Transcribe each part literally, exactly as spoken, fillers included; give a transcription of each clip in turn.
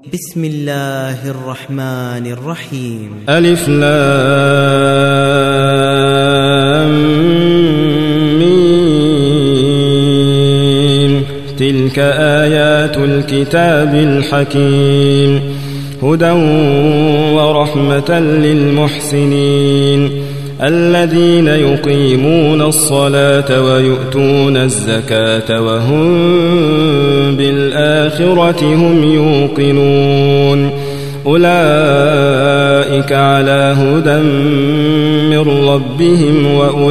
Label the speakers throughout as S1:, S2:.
S1: بسم الله الرحمن الرحيم.
S2: ألف لام ميم. تلك آيات الكتاب الحكيم هدى ورحمة للمحسنين الذين يقيمون الصلاة ويؤتون الزكاة وهم بالآخرة هم يوقنون أولئك على هدى من ربهم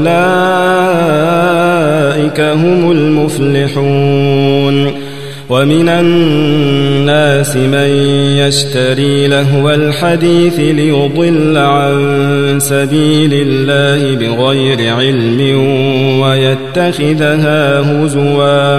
S2: وأولئك هم المفلحون. ومن الناس من يشتري لهو الحديث ليضل عن سبيل الله بغير علم ويتخذها هزوا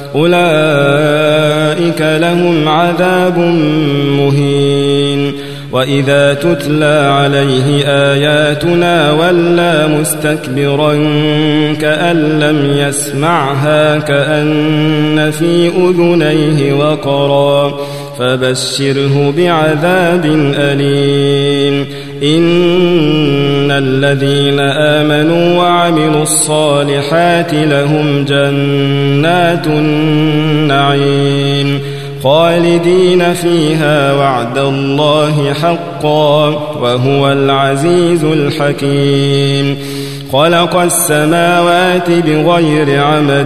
S2: أولئك لهم عذاب مهين. وإذا تتلى عليه آياتنا ولى مستكبرا كأن لم يسمعها كأن في أذنيه وقرا فبشره بعذاب أليم. إن الذين آمنوا وعملوا الصالحات لهم جنات النعيم خالدين فيها وعد الله حقا وهو العزيز الحكيم. خلق السماوات بغير عمد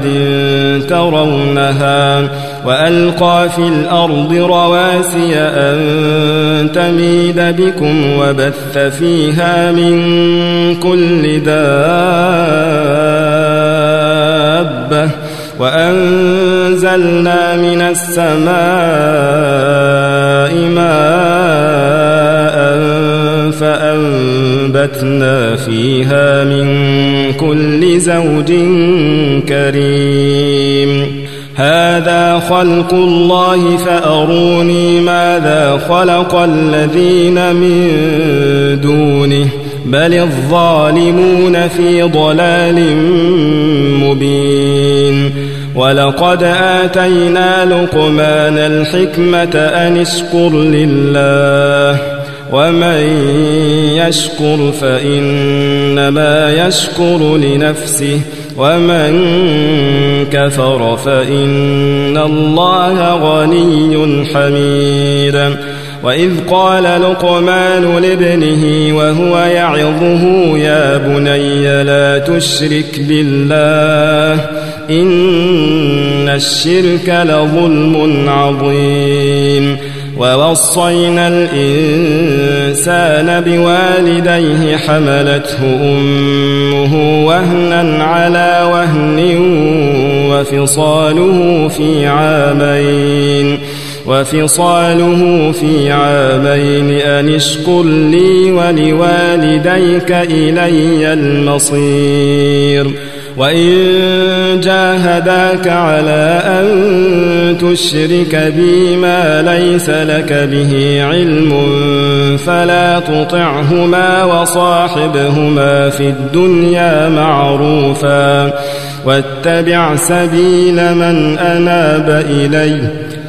S2: ترونها وألقى في الأرض رواسي أن تميد بكم وبث فيها من كل دابة وأنزلنا من السماء ماء فأنبتنا فيها من كل زوج كريم. هذا خلق الله فأروني ماذا خلق الذين من دونه بل الظالمون في ضلال مبين. ولقد آتينا لقمان الحكمة أن اشكر لله ومن يشكر فإنما يشكر لنفسه ومن كفر فإن الله غني حميد. وإذ قال لقمان لابنه وهو يعظه يا بني لا تشرك بالله إن الشرك لظلم عظيم. ووصينا الإنسان بوالديه حملته أمه وهنا على وهن وفصاله في عامين وفصاله في عامين أن اشكر لي ولوالديك إلي المصير. وإن جاهداك على أن تشرك بي ما ليس لك به علم فلا تطعهما وصاحبهما في الدنيا معروفا واتبع سبيل من أناب إلي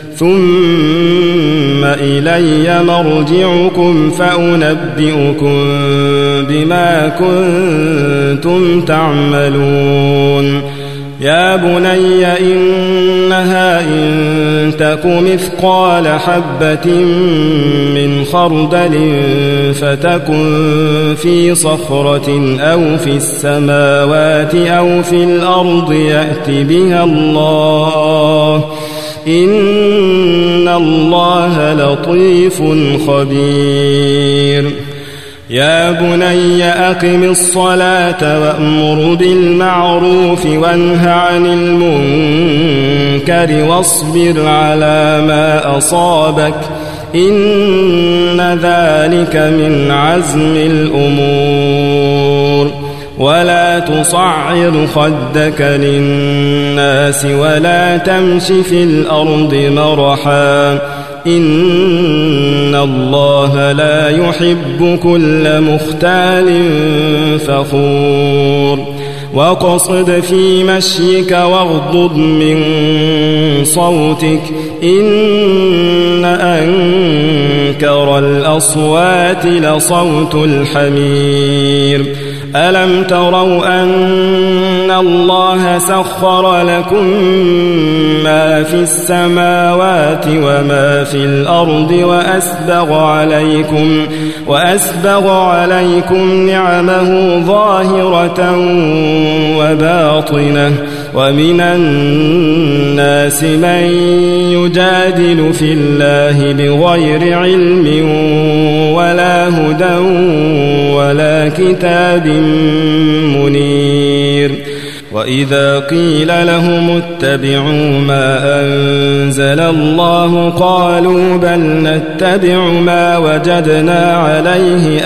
S2: ثم إلي مرجعكم فأنبئكم بما كنتم تعملون. يا بني إنها إن تك مثقال حبة من خردل فتكن في صخرة أو في السماوات أو في الأرض يأت بها الله إن الله لطيف خبير. يا بني أقم الصلاة وأمر بالمعروف وانه عن المنكر واصبر على ما أصابك إن ذلك من عزم الأمور. ولا تصعر خدك للناس ولا تمش في الأرض مرحا إن الله لا يحب كل مختال فخور. واقصد في مشيك واغضض من صوتك إن أنكر أنكر الأصوات لصوت الحمير ألم تروا أن الله سخر لكم ما في السماوات وما في الأرض وأسبغ عليكم وأسبغ عليكم نعمه ظاهرة وباطنة ومن الناس من يجادل في الله بغير علم ولا هدى ولا كتاب منير وإذا قيل لهم اتبعوا ما أنزل الله قالوا بل نتبع ما وجدنا عليه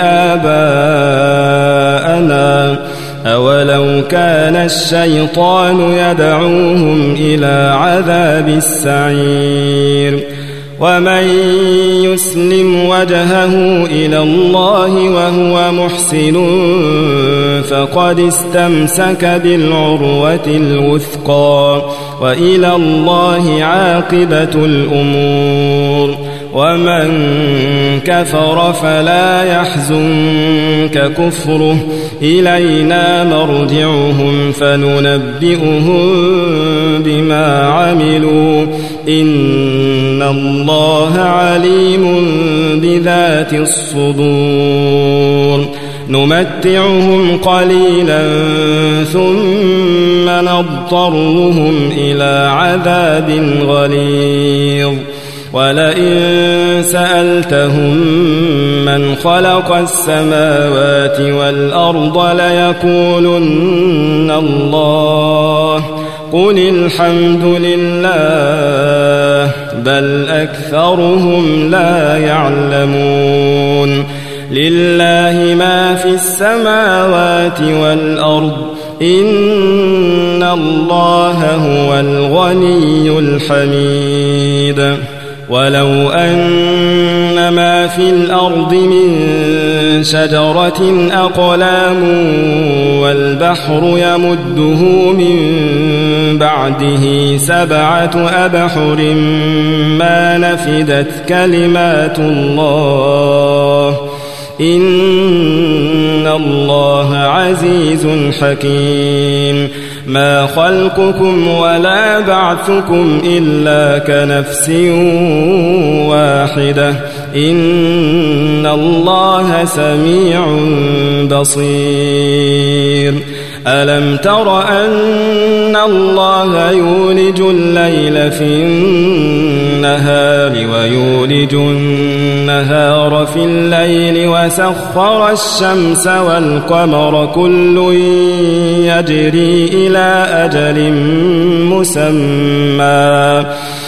S2: آباءنا أولو كان الشيطان يدعوهم إلى عذاب السعير ومن يسلم وجهه إلى الله وهو محسن فقد استمسك بالعروة الوثقى وإلى الله عاقبة الأمور ومن كفر فلا يحزنك كفره إلينا مرجعهم فننبئهم بما عملوا إن الله عليم بذات الصدور نمتعهم قليلا ثم نضطرهم إلى عذاب غليظ ولئن سألتهم من خلق السماوات والأرض ليقولن الله قل الحمد لله بل أكثرهم لا يعلمون لله ما في السماوات والأرض إن الله هو الغني الحميد ولو أن ما في الأرض من شجرة أقلام والبحر يمده من بعده سبعة أبحر ما نفدت كلمات الله إن الله عزيز حكيم ما خلقكم ولا بعثكم إلا كنفس واحدة إن الله سميع بصير ألم تر أن الله يولج الليل في النهار ويولج النهار في الليل وسخر الشمس والقمر كل يجري إلى أجل مسمى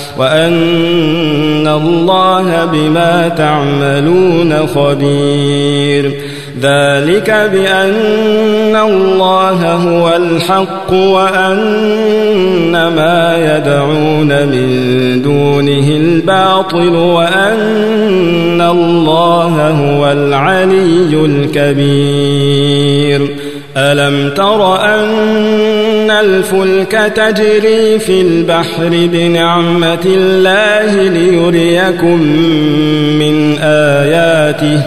S2: وأن الله بما تعملون خبير ذلك بأن الله هو الحق وأن ما يدعون من دونه الباطل وأن الله هو العلي الكبير ألم تر أن الفلك تجري في البحر بنعمة الله ليريكم من آياته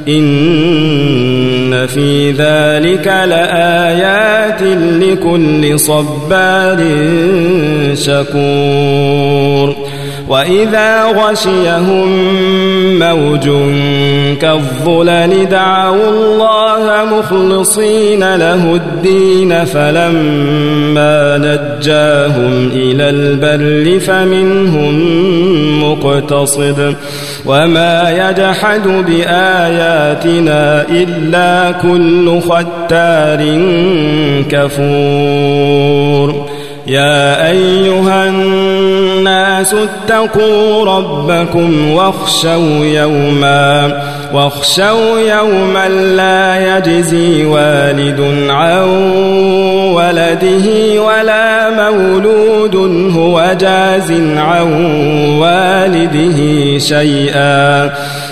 S2: إن في ذلك لآيات لكل صبار شكور وإذا غشيهم موج كالظلل دعوا الله مخلصين له الدين فلما نجاهم إلى البر فمنهم مقتصد وما يجحد بآياتنا إلا كل ختار كفور يا أيها الناس اتقوا ربكم واخشوا يوما واخشوا يوما لا يجزي والد عن ولده ولا مولود هو جاز عن والده شيئا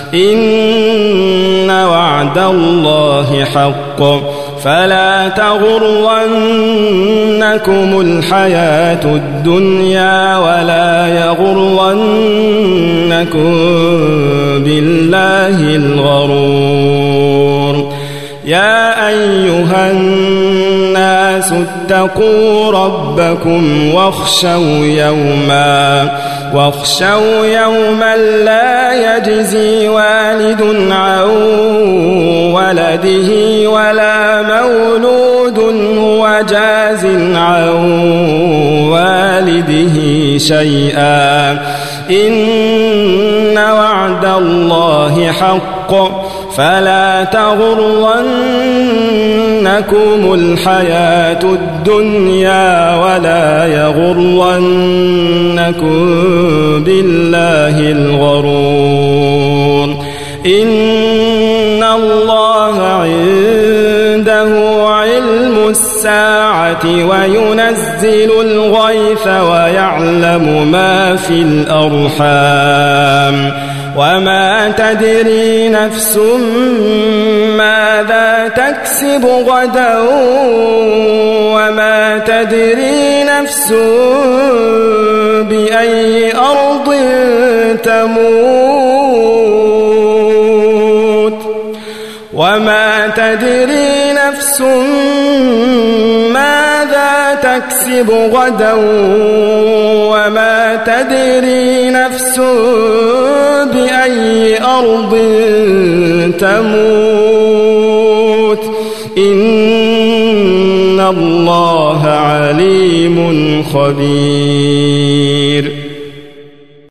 S2: إن وعد الله حق فلا تغرنكم الحياة الدنيا ولا يغرنكم بالله اتقوا ربكم واخشوا يوما واخشوا يوما لا يجزي والد عن ولده ولا مولود هو جاز عن والده شيئا إن وعد الله حق فلا تغرنكم الحياة الدنيا ولا يغرنكم بالله الغرور إن الله عنده علم الساعة وينزل الغيث ويعلم ما في الأرحام وما تدري نفس ماذا تكسب غدا وما تدري نفس بأي أرض تموت وما تدري نفس ماذا تكسب غدا وما تدري نفس بأي أرض تموت إن الله عليم خبير